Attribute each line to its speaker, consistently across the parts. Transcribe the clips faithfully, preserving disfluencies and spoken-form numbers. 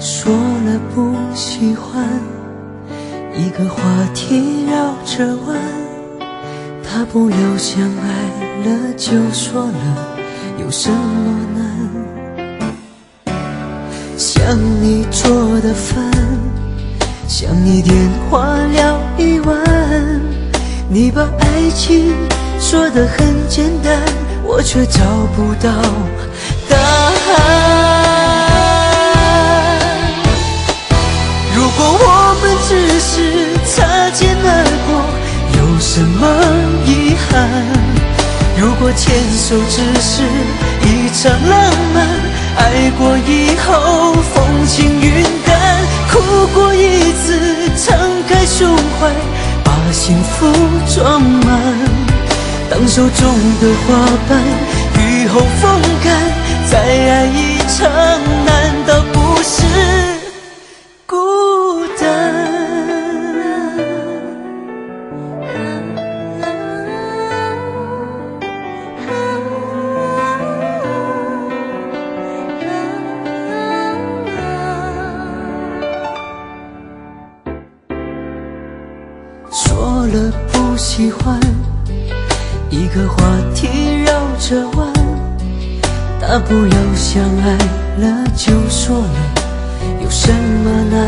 Speaker 1: 说了不喜欢，一个话题绕着弯，大不了相爱了就说了，有什么难？想你做的饭，想你电话聊一晚，你把爱情说得很简单，我却找不到答案。如果我们只是擦肩而过，有什么遗憾？如果牵手只是一场浪漫，爱过以后风轻云淡，哭过一次敞开胸怀，把幸福装满。当手中的花瓣雨后风干，再爱一场难道不是孤单？说了不喜欢，一个话题绕着弯，大不了相爱了就说了，有什么难？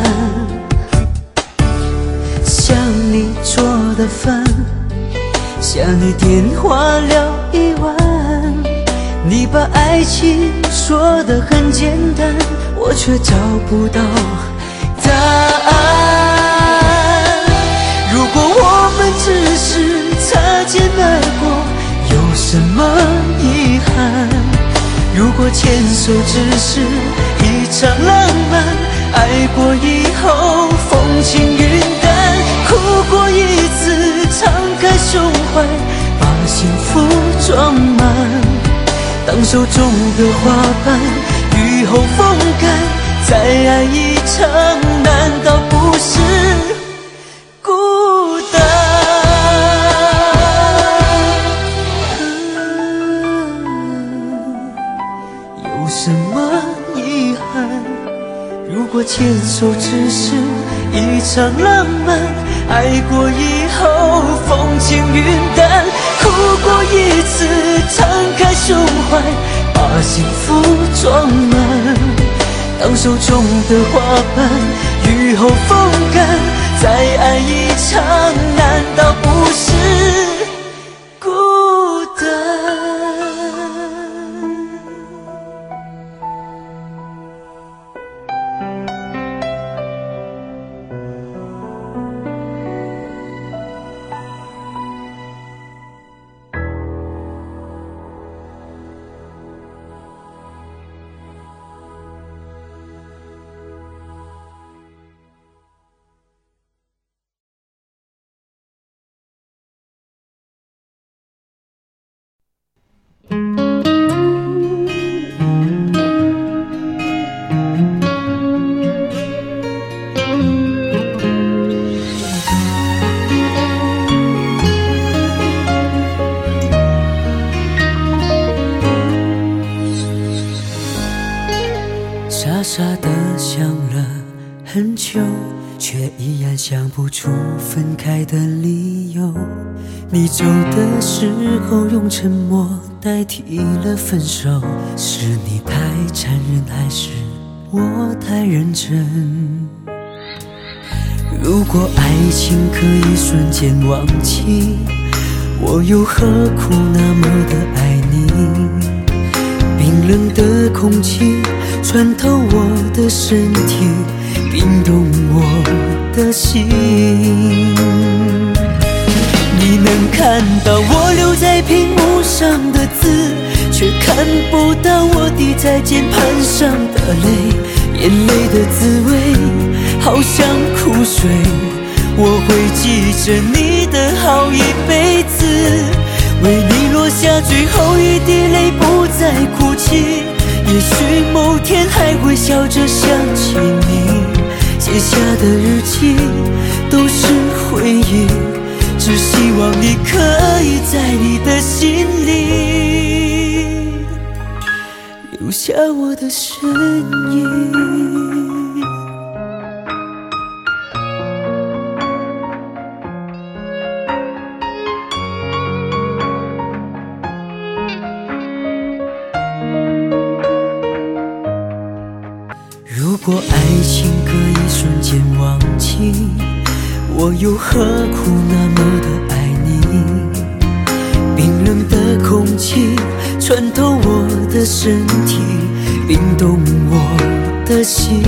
Speaker 1: 想你做的饭，想你电话聊一晚，你把爱情说得很简单，我却找不到答案。如果我们只是擦肩而过，有什么遗憾？如果牵手只是一场浪漫，爱过以后风轻云淡，哭过一次敞开胸怀，把幸福装满。当手中的花瓣雨后风干，再爱一场难道不是孤单？有什么遗憾？如果牵手只是一场浪漫，爱过以后风轻云淡，哭过一次敞开胸怀，把幸福装满。当手中的花瓣雨后风干，再爱一场难道不是孤单？傻傻的想了很久，却依然想不出分开的理由。你走的时候用沉默代替了分手，是你太残忍还是我太认真？如果爱情可以瞬间忘记，我又何苦那么的爱你？冰冷的空气穿透我的身体，冰冻我的心。你能看到我留在屏幕上的字，却看不到我滴在键盘上的泪。眼泪的滋味好像苦水，我会记着你的好一辈子，为你落下最后一滴泪，不再哭泣。也许某天还会笑着想起你，写下的日记都是回忆，只希望你可以在你的心里留下我的身影。 如果爱情可以瞬间忘记，我又何苦那么的爱你？冰冷的空气穿透我的身体，冰冻我的心。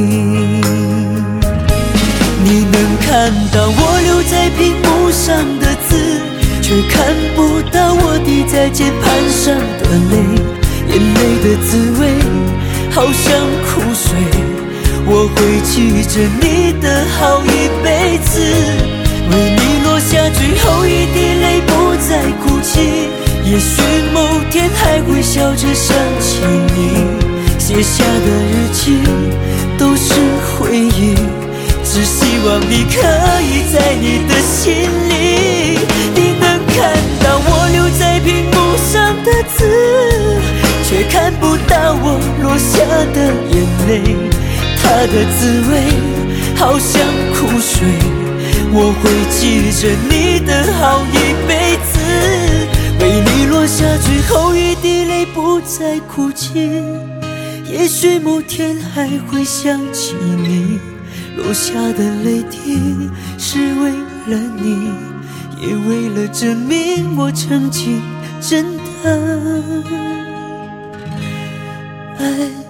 Speaker 1: 你能看到我留在屏幕上的字，却看不到我滴在键盘上的泪。眼泪的滋味好像苦水，我会记着你的好一辈子，为你落下最后一滴泪，不再哭泣。也许某天还会笑着想起你写下的日记，都是回忆，只希望你可以在你的心里。你能看到我留在屏幕上的字，却看不到我落下的眼泪。它的滋味好像苦水，我会记着你的好一辈子，为你落下最后一滴泪，不再哭泣。也许某天还会想起你落下的泪滴，是为了你，也为了证明我曾经真的爱